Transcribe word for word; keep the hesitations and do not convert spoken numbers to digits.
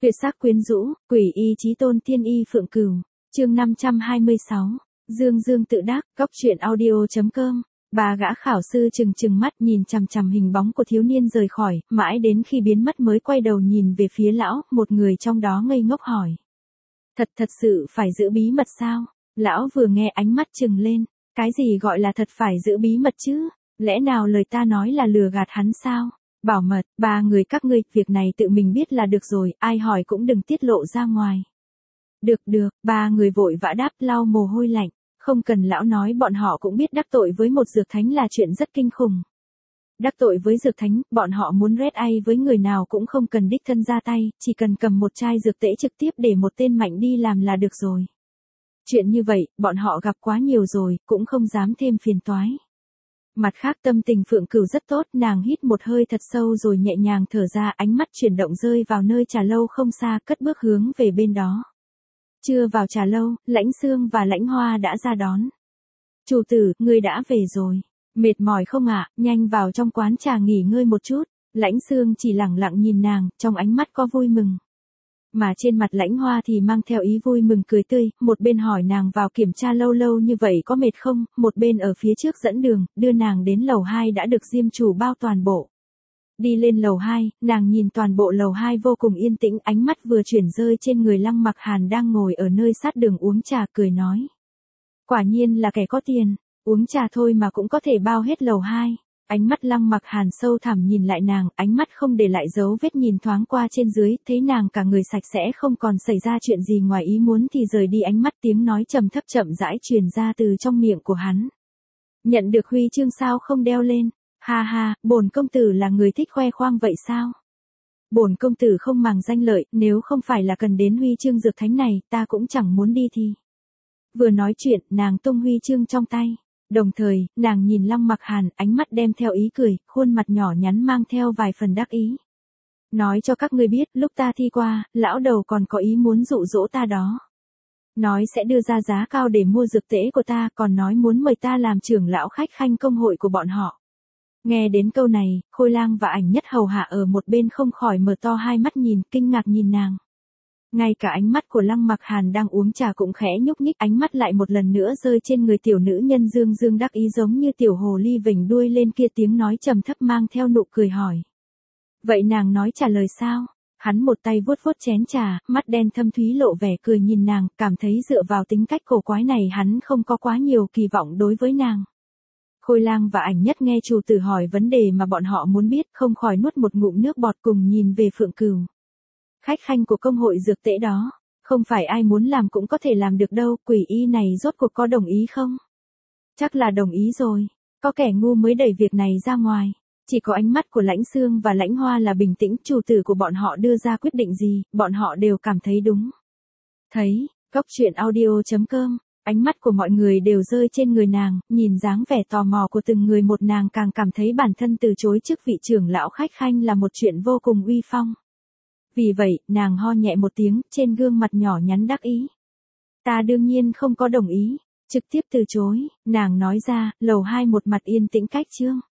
Tuyệt sắc quyến rũ, quỷ y chí tôn tiên y phượng cửu. Chương năm trăm hai mươi sáu. Dương Dương tự đắc, góc truyện audio chấm com. Bà gã khảo sư trừng trừng mắt nhìn chằm chằm hình bóng của thiếu niên rời khỏi, mãi đến khi biến mất mới quay đầu nhìn về phía lão, một người trong đó ngây ngốc hỏi. Thật thật sự phải giữ bí mật sao? Lão vừa nghe ánh mắt trừng lên, cái gì gọi là thật phải giữ bí mật chứ? Lẽ nào lời ta nói là lừa gạt hắn sao? Bảo mật, ba người các ngươi, việc này tự mình biết là được rồi, ai hỏi cũng đừng tiết lộ ra ngoài. Được được, ba người vội vã đáp, lau mồ hôi lạnh, không cần lão nói bọn họ cũng biết đắc tội với một dược thánh là chuyện rất kinh khủng. Đắc tội với dược thánh, bọn họ muốn red ai với người nào cũng không cần đích thân ra tay, chỉ cần cầm một chai dược tễ trực tiếp để một tên mạnh đi làm là được rồi. Chuyện như vậy, bọn họ gặp quá nhiều rồi, cũng không dám thêm phiền toái. Mặt khác tâm tình Phượng Cửu rất tốt, nàng hít một hơi thật sâu rồi nhẹ nhàng thở ra, ánh mắt chuyển động rơi vào nơi trà lâu không xa, cất bước hướng về bên đó. Chưa vào trà lâu, Lãnh Xương và Lãnh Hoa đã ra đón. Chủ tử, ngươi đã về rồi. Mệt mỏi không ạ, nhanh vào trong quán trà nghỉ ngơi một chút. Lãnh Xương chỉ lẳng lặng nhìn nàng, trong ánh mắt có vui mừng. Mà trên mặt Lãnh Hoa thì mang theo ý vui mừng cười tươi, một bên hỏi nàng vào kiểm tra lâu lâu như vậy có mệt không, một bên ở phía trước dẫn đường, đưa nàng đến lầu hai đã được diêm chủ bao toàn bộ. Đi lên lầu hai, nàng nhìn toàn bộ lầu hai vô cùng yên tĩnh, ánh mắt vừa chuyển rơi trên người Lăng Mặc Hàn đang ngồi ở nơi sát đường uống trà cười nói. Quả nhiên là kẻ có tiền, uống trà thôi mà cũng có thể bao hết lầu hai. Ánh mắt Lăng Mặc Hàn sâu thẳm nhìn lại nàng, ánh mắt không để lại dấu vết nhìn thoáng qua trên dưới, thấy nàng cả người sạch sẽ không còn xảy ra chuyện gì ngoài ý muốn thì rời đi, ánh mắt tiếng nói trầm thấp chậm rãi truyền ra từ trong miệng của hắn. Nhận được huy chương sao không đeo lên? Ha ha, bổn công tử là người thích khoe khoang vậy sao? Bổn công tử không màng danh lợi, nếu không phải là cần đến huy chương dược thánh này, ta cũng chẳng muốn đi thì. Vừa nói chuyện, nàng tung huy chương trong tay. Đồng thời, nàng nhìn Lăng Mặc Hàn, ánh mắt đem theo ý cười, khuôn mặt nhỏ nhắn mang theo vài phần đắc ý. Nói cho các ngươi biết, lúc ta thi qua, lão đầu còn có ý muốn dụ dỗ ta đó. Nói sẽ đưa ra giá cao để mua dược tễ của ta, còn nói muốn mời ta làm trưởng lão khách khanh công hội của bọn họ. Nghe đến câu này, Khôi Lang và Ảnh Nhất hầu hạ ở một bên không khỏi mở to hai mắt nhìn, kinh ngạc nhìn nàng. Ngay cả ánh mắt của Lăng Mặc Hàn đang uống trà cũng khẽ nhúc nhích, ánh mắt lại một lần nữa rơi trên người tiểu nữ nhân dương dương đắc ý giống như tiểu hồ ly vểnh đuôi lên kia, tiếng nói trầm thấp mang theo nụ cười hỏi. Vậy nàng nói trả lời sao? Hắn một tay vuốt vuốt chén trà, mắt đen thâm thúy lộ vẻ cười nhìn nàng, cảm thấy dựa vào tính cách cổ quái này hắn không có quá nhiều kỳ vọng đối với nàng. Khôi Lang và Ảnh Nhất nghe chủ tử hỏi vấn đề mà bọn họ muốn biết, không khỏi nuốt một ngụm nước bọt cùng nhìn về Phượng Cửu. Khách khanh của công hội dược tễ đó, không phải ai muốn làm cũng có thể làm được đâu, quỷ y này rốt cuộc có đồng ý không? Chắc là đồng ý rồi, có kẻ ngu mới đẩy việc này ra ngoài. Chỉ có ánh mắt của Lãnh Xương và Lãnh Hoa là bình tĩnh, chủ tử của bọn họ đưa ra quyết định gì, bọn họ đều cảm thấy đúng. Thấy, góc truyện audio chấm com. Ánh mắt của mọi người đều rơi trên người nàng, nhìn dáng vẻ tò mò của từng người một, nàng càng cảm thấy bản thân từ chối chức vị trưởng lão khách khanh là một chuyện vô cùng uy phong. Vì vậy, nàng ho nhẹ một tiếng, trên gương mặt nhỏ nhắn đắc ý. Ta đương nhiên không có đồng ý, trực tiếp từ chối, nàng nói ra, lầu hai một mặt yên tĩnh cách chương.